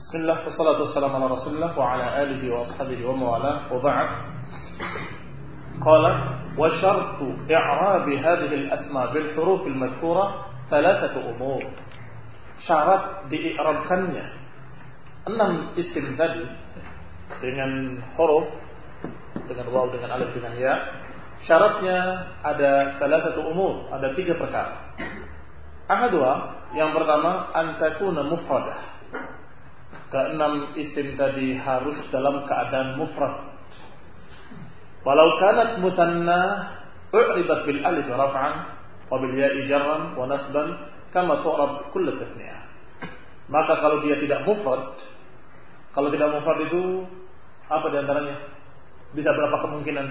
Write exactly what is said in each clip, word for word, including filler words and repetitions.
Bismillah, wassalatu wassalamu ala rasulillah wa ala alihi wa ashabihi wa mawala wa ba'd. Qala wa syartu i'rabi hadhihi al-asma bil huruf al-madhkura thalathatu umur. Syarat di'irabkannya enam isim tadi dengan huruf, dengan waw, dengan alif, dengan ya. Syaratnya ada thalathatu umur, ada tiga perkara. Ahadua, yang pertama, an takuna mufradah. Keenam isim tadi harus dalam keadaan mufrad. Walau kanat musanna u'ribat bil alif raf'an wa bil ya'i jarran wa nasban kama tu'rab kull tasniyah. Maka kalau dia tidak mufrad, kalau tidak mufrad itu apa di antaranya? Bisa berapa kemungkinan?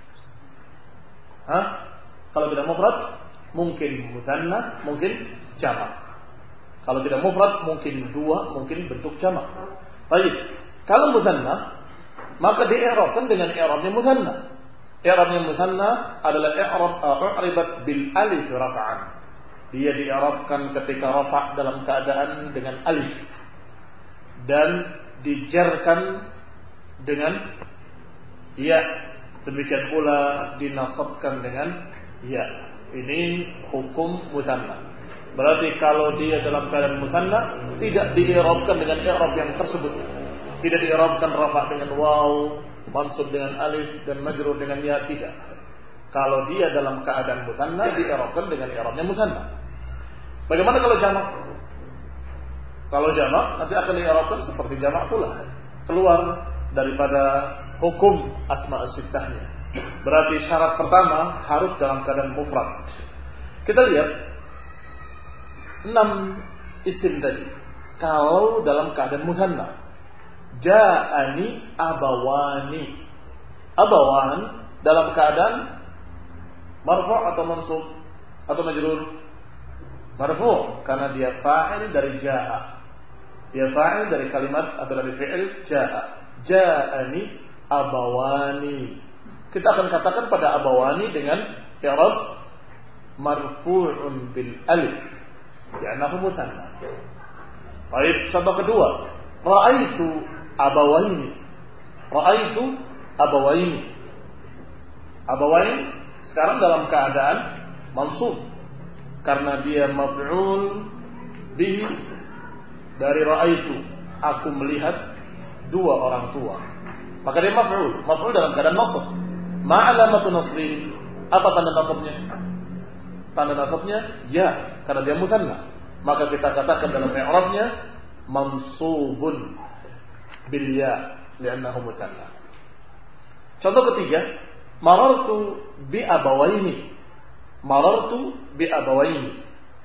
Hah? Kalau tidak mufrad, mungkin musanna, mungkin jamak. Kalau tidak mufrad, mungkin dua, mungkin bentuk jamak. Baik. Kalau musanna, maka di'irabkan dengan i'rabnya musanna. I'rabnya musanna adalah i'rab u'ribat bil alif raf'an. Dia di'irabkan ketika rafa' dalam keadaan dengan alif dan dijarkan dengan ya. Demikian pula dinasabkan dengan ya. Ini hukum musanna. Berarti kalau dia dalam keadaan musanna tidak di'irabkan dengan i'rab yang tersebut. Tidak di'irabkan rafa' dengan waw, mansub dengan alif, dan majrur dengan ya, tidak. Kalau dia dalam keadaan musanna di'irabkan dengan i'rabnya musanna. Bagaimana kalau jamak? Kalau jamak nanti akan di'irabkan seperti jamak pula. Keluar daripada hukum asma' as-sittahnya. Berarti syarat pertama harus dalam keadaan mufrad. Kita lihat enam isim tadi. Kalau dalam keadaan musanna, ja'ani abawani. Abawan dalam keadaan marfu' atau mansub atau majrur? Marfu', karena dia fa'il dari ja'a. Dia fa'il dari kalimat atau dari fi'il ja'a. Ja'ani abawani. Kita akan katakan pada abawani dengan i'rab marfu'un bil alif. Ya, nahu musanna. Baik, contoh kedua, ra'aitu abawaini. Ra'aitu abawaini. Abawain sekarang dalam keadaan mansub karena dia maf'ul bihi dari ra'aitu. Aku melihat dua orang tua. Maka dia maf'ul, maf'ul dalam keadaan nasab. Ma'alamatu nasbi. Apa tanda nasabnya? Tanda nasabnya ya, karena dia musanna. Maka kita katakan dalam i'rabnya mansubun bil ya li'annahu musanna. Contoh ketiga, marartu bi abawaini. Marartu bi abawaini.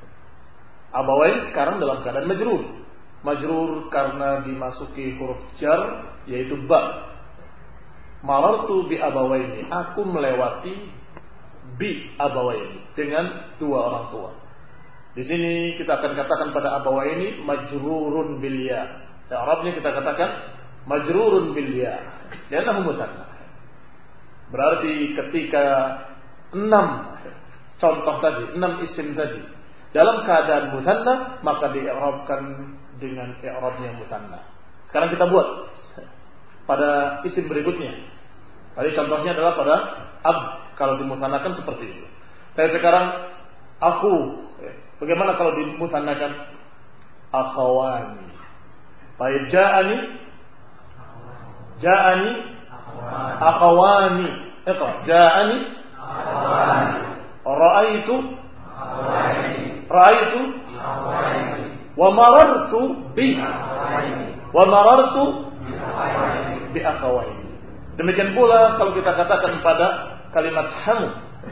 Abawain sekarang dalam keadaan majrur. Majrur karena dimasuki huruf jar yaitu ba. Marartu bi abawaini. Aku melewati bi abawaini, dengan dua orang tua. Di sini kita akan katakan pada abawaini majrurun bil ya. Arabnya kita katakan majrurun bil ya. Li'annahu musanna. Berarti ketika enam contoh tadi, enam isim tadi dalam keadaan musanna, maka di'irabkan dengan i'rabnya musanna. Sekarang kita buat pada isim berikutnya. Tadi contohnya adalah pada ab, kalau dimusannakan seperti itu. Saya sekarang aku. Bagaimana kalau dimusannakan? Akhawani. Baik, ja'ani. Ja'ani. Akhawani. Iqra. Ja'ani. Akhawani. Ra'aitu. Akhawani. Ra'aitu. Akhawani. Wa marartu bi. Akhawani. Wa marartu bi akhawani. Demikian pula kalau kita katakan pada kalimat hamu.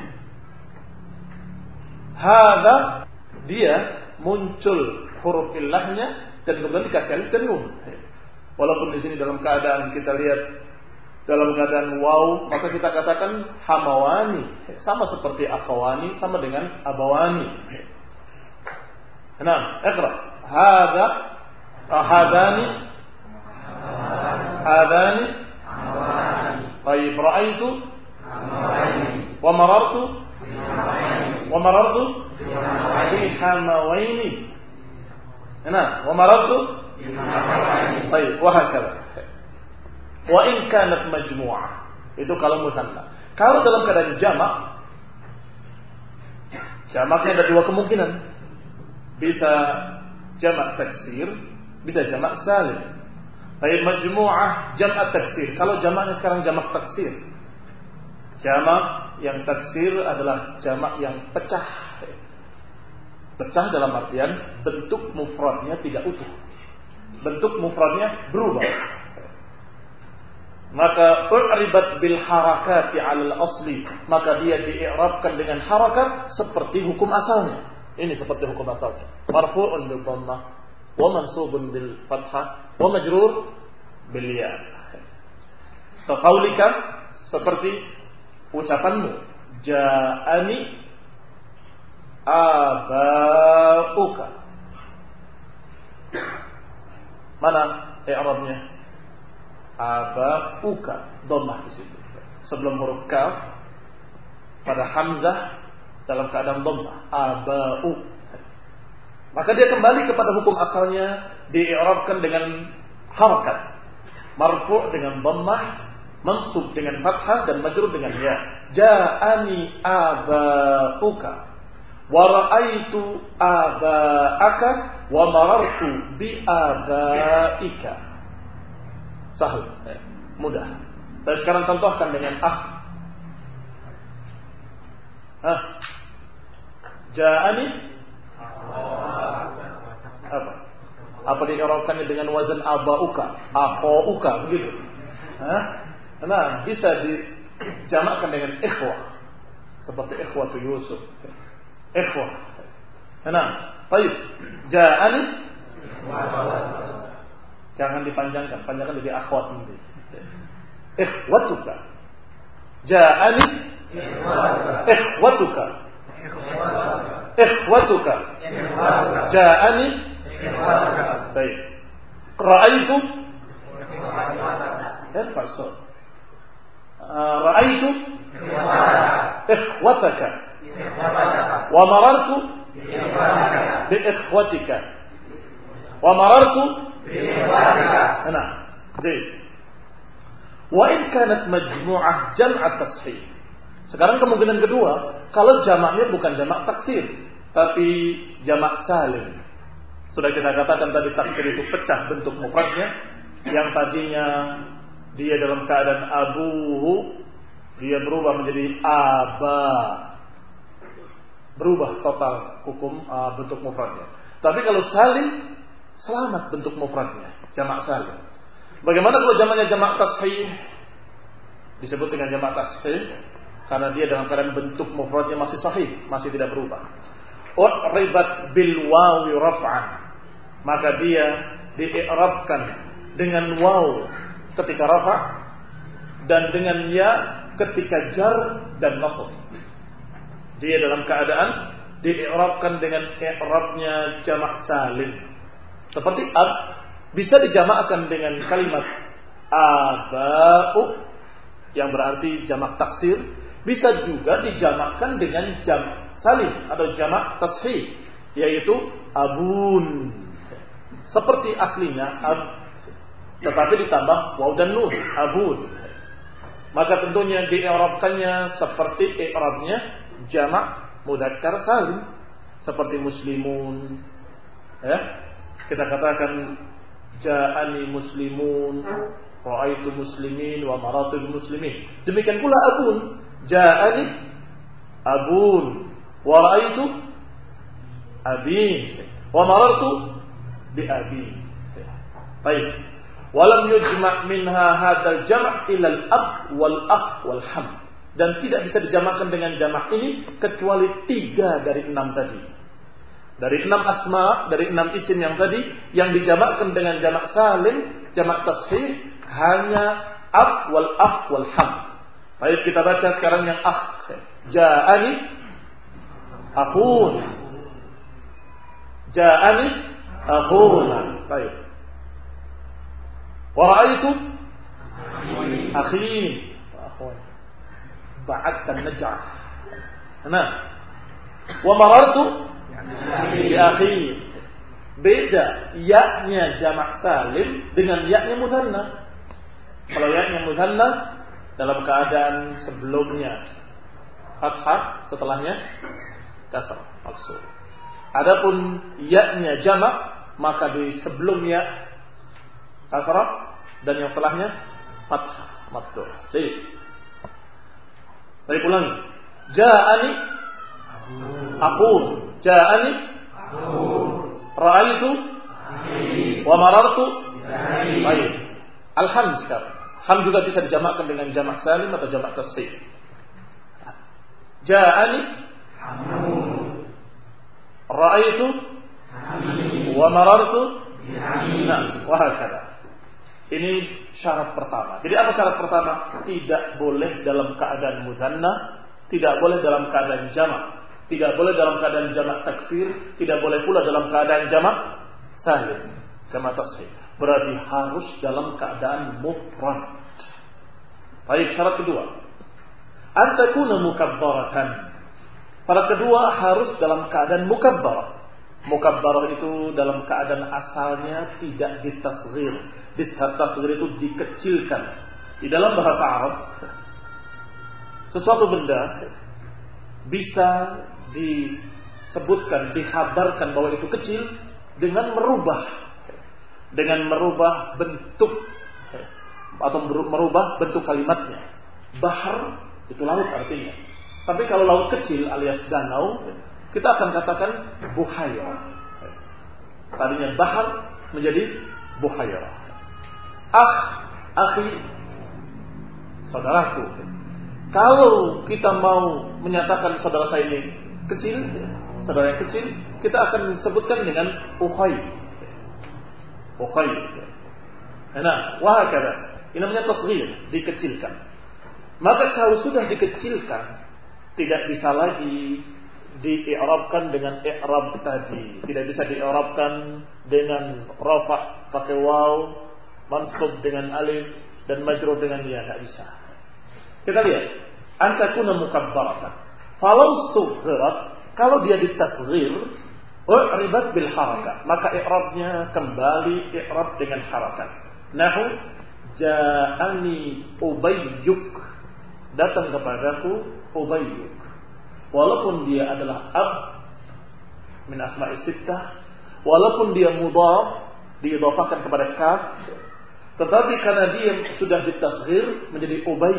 Hada, dia muncul huruf illahnya dan kemudian dikasih alif dan nun. Walaupun di sini dalam keadaan kita lihat dalam keadaan waw, maka kita katakan hamawani, sama seperti akhawani, sama dengan abawani. Nah, iqra. Hada, hadani, hadani. Baik, ra'aitu wa marartu wa marartu bi hamawaini. Nah, wa marartu Baik, wa hakala. Wa in kanat majmu'ah. Itu kalau musanna. Kalau dalam keadaan jamak, jamaknya ada dua kemungkinan. Bisa jamak taksir, bisa jamak salim. Baik, majmu'ah jamak taksir. Kalau jamaknya sekarang jamak taksir. Jamak yang taksir adalah jamak yang pecah. Pecah dalam artian bentuk mufradnya tidak utuh. Bentuk mufradnya berubah. Maka u'ribat bil harakati 'alal asli, maka dia di'rabkan dengan harakat seperti hukum asalnya. Ini seperti hukum asalnya. Marfu'un bil dhammah wa mansubun bil fathah wa majrur bil ya. Qaulika seperti ucapanmu, ja'ani abauka. Mana i'rabnya? Abauka, dhammah di situ. Sebelum huruf kaf pada hamzah dalam keadaan dhammah, abau. Maka dia kembali kepada hukum asalnya, di'rabkan dengan harakat. Marfu' dengan dhammah, mansub dengan fathah dan majrur dengan ya. Ja'ani abauka wa ra'aitu aba'aka wa marartu bi abaika. Sahih, mudah. Dan sekarang contohkan dengan akh. Hah? Ja'ani apa? Apa di'rabkannya dengan wazan aba'uka, akhauka begitu? Hah? Nah, bisa dijamakkan dengan ikhwah. Seperti ikhwatu Yusuf. Ikhwah. Nah, baik. Ja'ani. Jangan dipanjangkan, panjangkan jadi akhwat nanti. Ikhwatuka. Ja'ani. Ikhwatuka. Ikhwatuka. Ja'ani. Baik. Ra'aitu. Irfa' as-sawt. Ra'aitu ikhwataka. Wa marartu bi ikhwatika. Wa marartu bi ikhwatika. Nah, jadi wa in kanat majmu'ah jam'at tashih. Sekarang kemungkinan kedua, kalau jamaknya bukan jamak taksir, tapi jamak salim. Sudah kita katakan tadi taksir itu pecah bentuk mufradnya, yang tadinya dia dalam keadaan abuhu, dia berubah menjadi aba. Berubah total hukum uh, bentuk mufradnya. Tapi kalau salim, selamat bentuk mufradnya, jamak salim. Bagaimana kalau jamaknya jamak tashih? Disebut dengan jamak tashih karena dia dalam keadaan bentuk mufradnya masih sahih, masih tidak berubah. U'ribat bil wawi raf'an, maka dia di'rabkan dengan waw ketika rafa' dan dengan ya ketika jar dan nasab. Dia dalam keadaan di'rabkan dengan i'rabnya jamak salim. Seperti ab bisa dijamakkan dengan kalimat aba'u yang berarti jamak taksir, bisa juga dijamakkan dengan jamak salim atau jamak tashih, yaitu abun. Seperti aslinya ab, tetapi ditambah waw dan nun, abun. Maka tentunya di'rabkannya seperti i'rabnya jamak mudzakkar salim, seperti muslimun. Ya, kita katakan ja'ani muslimun, ra'aitu muslimin wa marartu bil muslimin. Demikian pula abun, ja'ani abun wa ra'aitu abin wa marartu bi abin. Baik. Walam yujma' minha hadzal jam' ila al-ab wal akh wal ham. Dan tidak bisa dijamakkan dengan jamak ini kecuali tiga dari enam tadi. Dari enam asma, dari enam isim yang tadi, yang dijamakkan dengan jamak salim, jamak tashih, hanya ab wal akh wal ham. Baik, kita baca sekarang yang akh. Ja'ani akhun. Ja'ani akhuna. Baik. Wa ra'aitu akhi. Akhun. Ba'ad dan najah. Nah, wa marartu bi akhi. Beda ya-nya jamak salim dengan ya-nya mutsanna. Kalau ya-nya mutsanna dalam keadaan sebelumnya fathah, setelahnya kasrah maksud. Adapun ya-nya jamak, maka di sebelumnya kasrah dan yang setelahnya fathah maksud. Jadi, saya ulangi. Ja'ani aqul, ja'ani ra'aitu wa marartu. Baik. Al-ham sekarang. Ham juga bisa dijamakkan dengan jamak salim atau jamak tasghir. Ja'ani ra'aitu wa marartu. Nah, wa hakadha. Ini syarat pertama. Jadi apa syarat pertama? Tidak boleh dalam keadaan mutsanna, tidak boleh dalam keadaan jamak, tidak boleh dalam keadaan jamak taksir, tidak boleh pula dalam keadaan jamak salim, jamak tasghir. Berarti harus dalam keadaan mufrad. Baik, syarat kedua, an takuna mukabbaratan. Syarat kedua harus dalam keadaan mukabbarah. Mukabbarah itu dalam keadaan asalnya tidak ditasghir. Ditasghir itu dikecilkan. Di dalam bahasa Arab, sesuatu benda bisa disebutkan, dikhabarkan bahwa itu kecil dengan merubah, dengan merubah bentuk atau merubah bentuk kalimatnya. Bahar itu laut artinya. Tapi kalau laut kecil alias danau, kita akan katakan buhairah. Tadinya bahar menjadi buhairah. Akh, akhi, saudaraku. Kalau kita mau menyatakan saudara saya ini kecil, saudara yang kecil, kita akan sebutkan dengan ukhay. Ukhay. Nah, wahakala. Ini namanya tasghir, dikecilkan. Maka kalau sudah dikecilkan, tidak bisa lagi di-i'rabkan dengan i'rab tadi. Tidak bisa di-i'rabkan dengan rafa' pakai waw, mansub dengan alif, dan majrur dengan ya, tidak bisa. Kita lihat, an takuna mukabbaratan. Falau sughirat, kalau dia ditasghir, u'ribat bil harakat, maka i'rabnya kembali i'rab dengan harakat. Nahu ja'ani ubayyuk, datang kepadaku ubayyuk. Walaupun dia adalah ab min asma'is sittah, walaupun dia mudhaf diidhafahkan kepada kaf, tetapi karena dia sudah ditasghir menjadi ubay,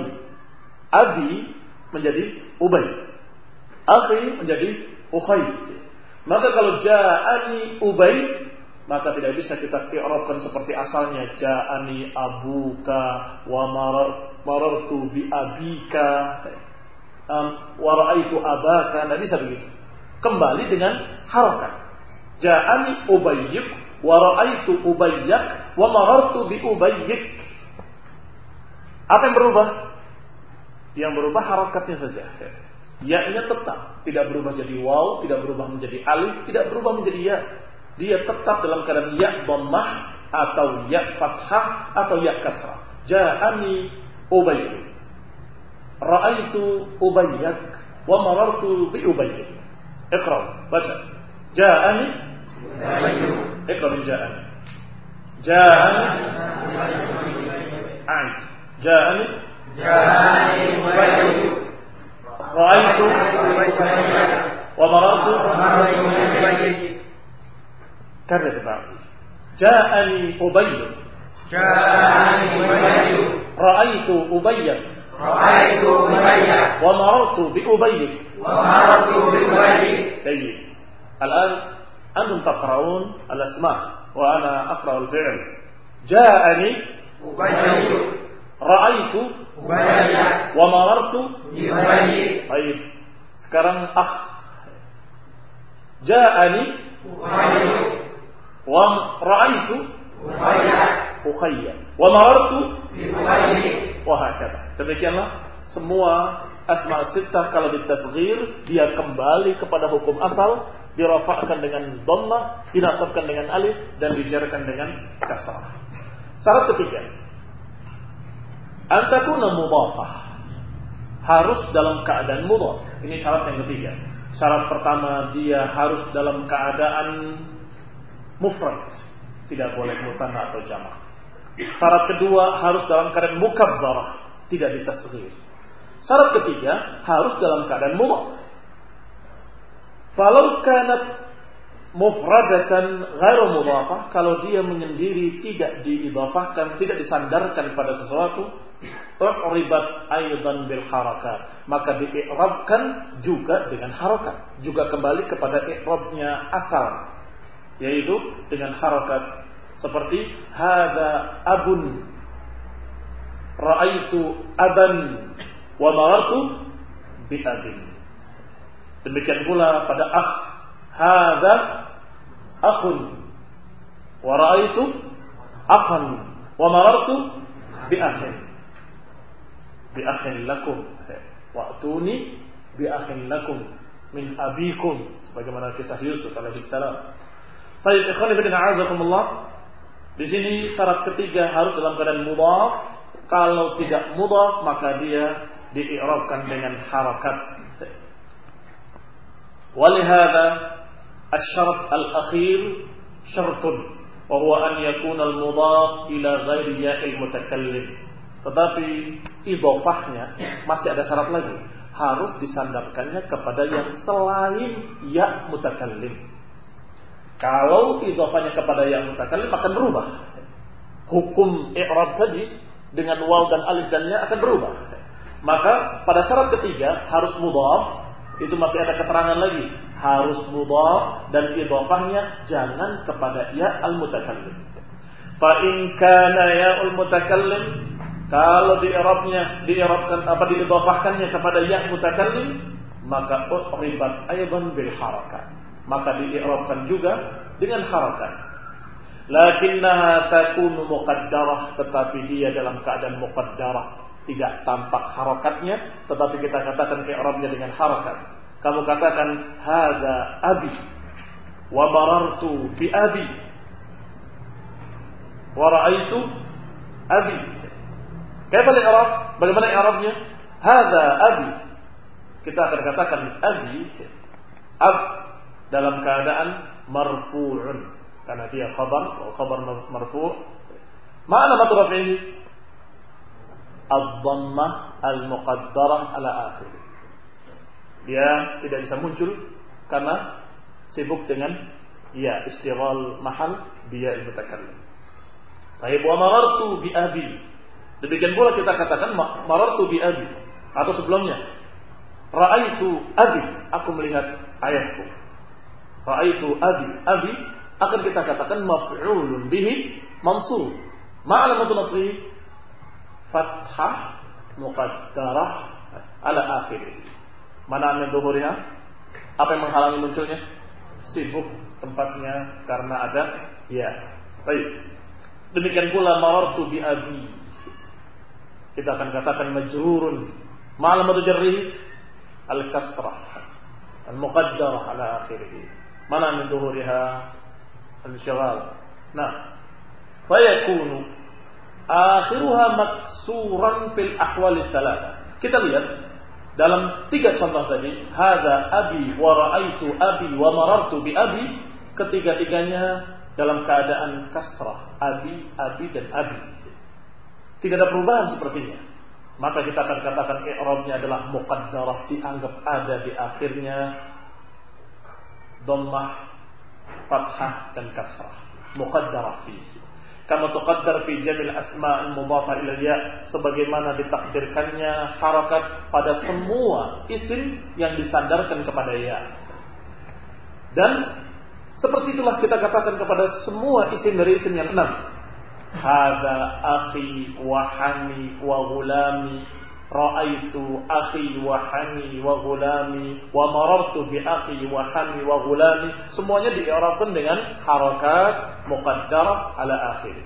abi menjadi ubay, akhi menjadi ukhay. Maka kalau ja'ani ubay, maka tidak bisa kita i'rabkan seperti asalnya ja'ani abuka wa marar, marartu bi abika um, wa ra'aitu abaka. Tidak bisa begitu. Kembali dengan harakat. Ja'ani ubayyik wa ra'aitu ubayyak wa marartu bi ubayyik. Apa yang berubah? Yang berubah harakatnya saja. Ya-nya tetap, tidak berubah jadi waw, tidak berubah menjadi alif, tidak berubah menjadi ya. Dia tetap dalam keadaan ya dhammah atau ya fathah atau ya kasrah. Ja'ani ubayyak, ra'aitu ubayyak wa marartu bi ubayyak. Iqra, baca. Ja'ani ubayyak. Iqra min ja'ani. Ja'ani a'id. Ja'ani ja'ani ubayyak. Ra'aitu wa marartu bi ubayyak. كرر بعضي. جاءني أبي جاءني أبي رأيت أبي رأيت أبي ومررت بأبي ومررت بأبي. جيد. الآن أنتم تقرؤون الأسماء وأنا أقرأ الفعل. جاءني أبي رأيت أبي ومررت بأبي. طيب. sekarang akh. جاءني أبي wa ra'aitu ukhayya wa marartu bi ukhayyi wa hakadha. Demikianlah semua asma sittah kalau ditasghir dia kembali kepada hukum asal, dirafa'kan dengan dhammah, dinasabkan dengan alif dan dijarkan dengan kasrah. Syarat ketiga, an takuna mudhafah, harus dalam keadaan mudhaf. Ini syarat yang ketiga. Syarat pertama dia harus dalam keadaan mufrad, tidak boleh musanna atau jamak. Syarat kedua harus dalam keadaan mukabbarah, tidak ditasghir. Syarat ketiga harus dalam keadaan mudhaf. Falau kanat mufradatan ghairu mudhafah, kalau dia menyendiri tidak diidhafahkan, tidak disandarkan pada sesuatu, uribat aidan bil harakat, maka di'rabkan juga dengan harakat, juga kembali kepada i'rabnya asal, yaitu dengan harakat. Seperti hadza abun, ra'aitu aban, wa marartu bi abin. Demikian pula pada akh, hadza akhun, wa ra'aitu akhan, wa marartu bi akhin. Bi akhin lakum, wa atuni bi akhin lakum min abikum, sebagaimana kisah Yusuf alaihi salam. Baik, ikhwan fillah, a'azakumullah. Di sini syarat ketiga harus dalam keadaan mudhaf. Kalau tidak mudhaf maka dia di'irabkan dengan harakat. Walihada asy-syarat al-akhir syartun wa huwa an yakuna al-mudhaf ila ghairi ya'il mutakallim. Tetapi idhofahnya masih ada syarat lagi, harus disandarkannya kepada yang selain ya mutakallim. Kalau idhofahnya kepada yang mutakallim akan berubah. Hukum i'rab tadi dengan waw dan alif dan ya akan berubah. Maka pada syarat ketiga harus mudhaf, itu masih ada keterangan lagi, harus mudhaf dan idhofahnya jangan kepada ya al-mutakallim. Fa in kana ya al-mutakallim, kalau di i'rabnya di'irabkan apa diidhofahkannya kepada ya mutakallim, maka uribat aidan bil harakat, maka di'irabkan juga dengan harakat. Lakinnaha takunu muqaddarah, tetapi dia dalam keadaan muqaddarah, tidak tampak harakatnya, tetapi kita katakan i'rabnya dengan harakat. Kamu katakan hadza abi wa marartu bi abi wa ra'aitu abi. Kaifa al-i'rab? Bagaimana i'rabnya? Hadza abi. Kita akan katakan abi, ab dalam keadaan marfu'un karena dia khabar, khabar marfu'. Ma'na matrafihi ad-dhammah al-muqaddarah ala akhir. Dia tidak bisa muncul karena sibuk dengan ya istighal mahal biya al-mutakallim. Baik, wa marartu bi abi. Demikian pula kita katakan marartu bi abi, atau sebelumnya ra'aitu abi, aku melihat ayahku. Ra'aitu abi, abi akan kita katakan maf'ulun bihi mansub. Ma'alamat nasrihi fathah muqaddarah ala akhirih. Mana min dhuhuriha? Apa yang menghalangi munculnya? Sibuk tempatnya karena ada ya. Baik. Demikian pula marartu bi abi, kita akan katakan majrurun. Ma'alamat jarrihi al-kasrah al-muqaddarah ala akhirih. Mana min dhuhuriha al-syaghl. Nah, fayakunu akhiruha maksuran fil ahwal tsalatsa. Kita lihat dalam tiga contoh tadi, hadza abi wa ra'aitu abi wa marartu bi abi, ketiga-tiganya dalam keadaan kasrah, abi, abi dan abi. Tidak ada perubahan sepertinya. Maka kita akan katakan i'rabnya adalah muqaddarah, dianggap ada di akhirnya dhammah, fathah dan kasrah, muqaddarah fihi. Kama tuqaddar fi jamil asma' al-mudhafah ila ya, sebagaimana ditakdirkannya harakat pada semua isim yang disandarkan kepada ya. Dan seperti itulah kita katakan kepada semua isim dari isim yang enam. Hadza akhi wa hani wa ghulami, ra'aitu akhi wa hani wa ghulami, wa marartu bi akhi wa hani wa ghulami. Semuanya di'irabkan dengan harakat muqaddarah ala akhir.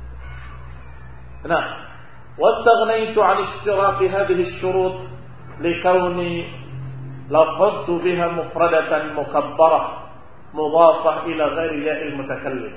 Nah, wastaghnaitu 'an ishtirati hadhihi asy-syurut likauni lafadtu biha mufradatan mukabbarah mudhafah ila ghairi ya'il mutakallim.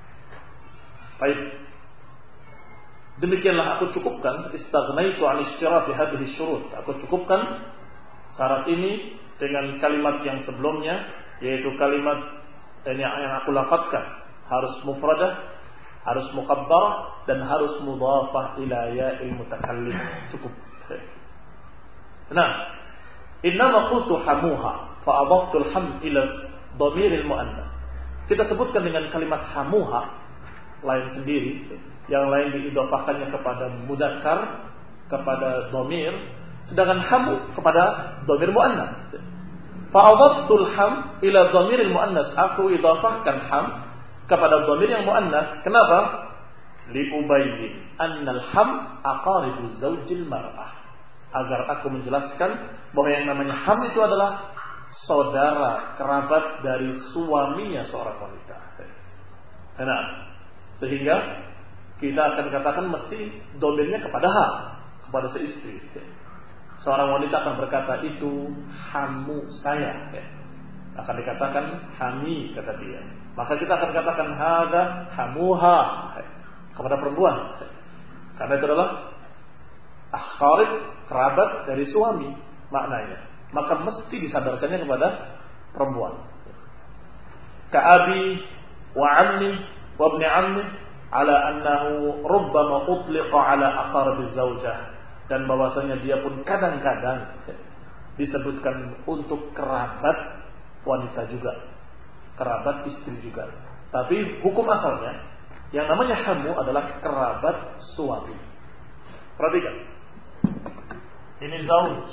Baik. Demikianlah aku cukupkan istaghnaitu 'an ishtirati hadhihi syurut. Aku cukupkan syarat ini dengan kalimat yang sebelumnya, yaitu kalimat yang, yang aku lafadzkan. harus mufradah, harus mukabbarah, dan harus mudhafah ila ya'il mutakallim. Cukup. Nah, innama qultu hamuha fa adaftu al-ham ila dhamiril muannas. Kita sebutkan dengan kalimat hamuha lain sendiri, yang lain diidhafahkannya kepada mudzakkar, kepada dhamir, sedangkan hamu kepada dhamir muannas. Fa adaftu al-ham ila dhamiril muannas. Aku idhafahkan ham kepada dhamir yang muannas. Kenapa? Li ubayyin annal ham aqaribu zawjil mar'ah. Agar aku menjelaskan bahwa yang namanya ham itu adalah saudara kerabat dari suaminya seorang wanita. Nah, sehingga kita akan katakan mesti domirnya kepada ha, kepada seistri. Seorang wanita akan berkata, itu hamu saya. Akan dikatakan hami, kata dia. Maka kita akan katakan hada hamuha kepada perempuan. Karena itu adalah aqarib, kerabat dari suami maknanya. Maka mesti disadarkannya kepada perempuan. Ka'abi wa ammi wa ibni ammi ala annahu rubbama utliqa ala aqarib az-zawjah. Dan bahwasanya dia pun kadang-kadang disebutkan untuk kerabat wanita juga, kerabat istri juga. Tapi hukum asalnya yang namanya hamu adalah kerabat suami. Perhatikan. Ini zauj.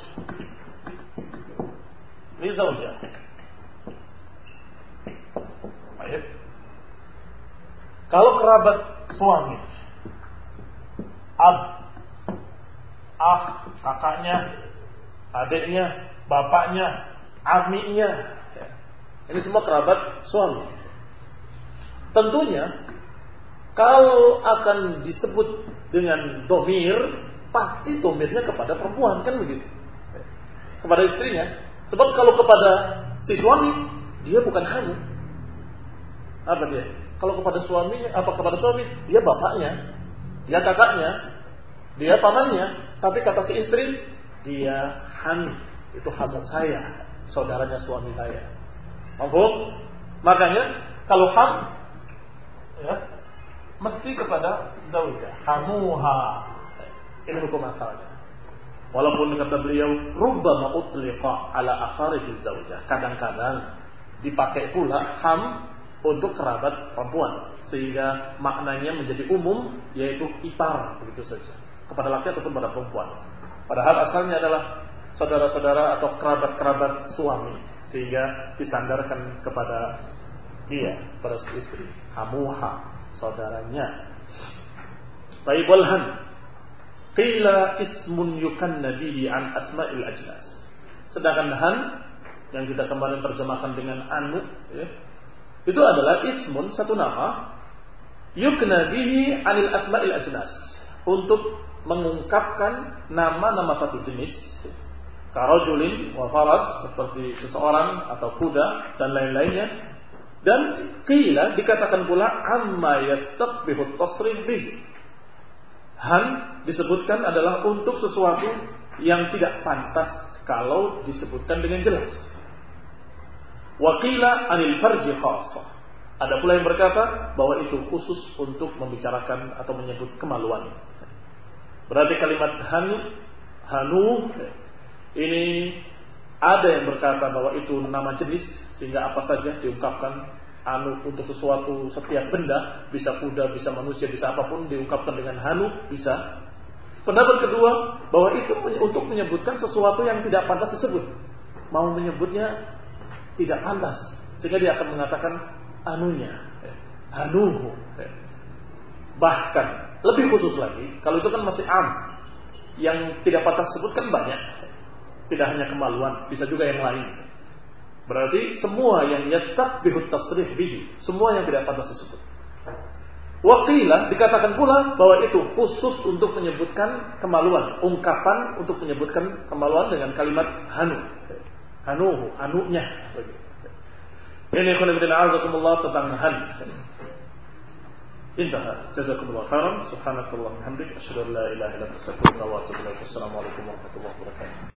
Ini zaujah. Baik. Kalau kerabat suami, ab, ah, kakaknya, adiknya, bapaknya, amiknya, ini semua kerabat suami. Tentunya kalau akan disebut dengan domir, pasti domirnya kepada perempuan, kan begitu, kepada istrinya. Sebab kalau kepada si suami, dia bukan hamu. Apa dia? Kalau kepada suaminya, apa kepada suami, dia bapaknya, dia kakaknya, dia pamannya. Tapi kata si istri, dia hamu. Itu hamu saya, saudaranya suami saya. Mahfum? Makanya kalau ham, ya, mesti kepada zaujah. Hamuha. Ini hukum asalnya. Walaupun kata beliau, rubbama utliqa ala aqaribiz zaujah. Kadang-kadang dipakai pula ham untuk kerabat perempuan, sehingga maknanya menjadi umum, yaitu ipar, begitu saja, kepada laki ataupun pada perempuan. Padahal asalnya adalah saudara-saudara atau kerabat-kerabat suami, sehingga disandarkan kepada dia, kepada istri. Hamuha, saudaranya. Baik, walhan qila ismun yukanna bihi an asma'il ajnas. Sedangkan han yang kita kemarin terjemahkan dengan anu, ya, itu adalah ismun, satu nama, yukna bihi anil asma'il ajnas, untuk mengungkapkan nama-nama satu jenis, karajulin wa faras, seperti seseorang atau kuda dan lain-lainnya. Dan qila dikatakan pula amma yastaqbihu tasrih bihi. Han disebutkan adalah untuk sesuatu yang tidak pantas kalau disebutkan dengan jelas. Wa qila anil farji khassah. Ada pula yang berkata bahwa itu khusus untuk membicarakan atau menyebut kemaluan. Berarti kalimat hanu, hanu ini ada yang berkata bahwa itu nama jenis, sehingga apa saja diungkapkan. Anu untuk sesuatu, setiap benda, bisa kuda, bisa manusia, bisa apapun, diungkapkan dengan hanu, bisa. Pendapat kedua, bahwa itu untuk menyebutkan sesuatu yang tidak pantas disebut. Mau menyebutnya tidak pantas, sehingga dia akan mengatakan anunya, hanuhu. Bahkan lebih khusus lagi, kalau itu kan masih am, yang tidak pantas disebut kan banyak. Tidak hanya kemaluan, bisa juga yang lain. Berarti semua yang yastaqbihu tasrih bihi, semua yang tidak pantas disebut. Waqila dikatakan pula bahwa itu khusus untuk menyebutkan kemaluan, ungkapan untuk menyebutkan kemaluan dengan kalimat hanu. Hanuhu, anunya. Ini khana bidin azakumullah tentang han. Intaha. Jazakumullah khairan. Subhanakallah wa bihamdik, asyhadu an la ilaha illa anta astaghfiruka wa atubu ilaik. Assalamualaikum warahmatullahi wabarakatuh.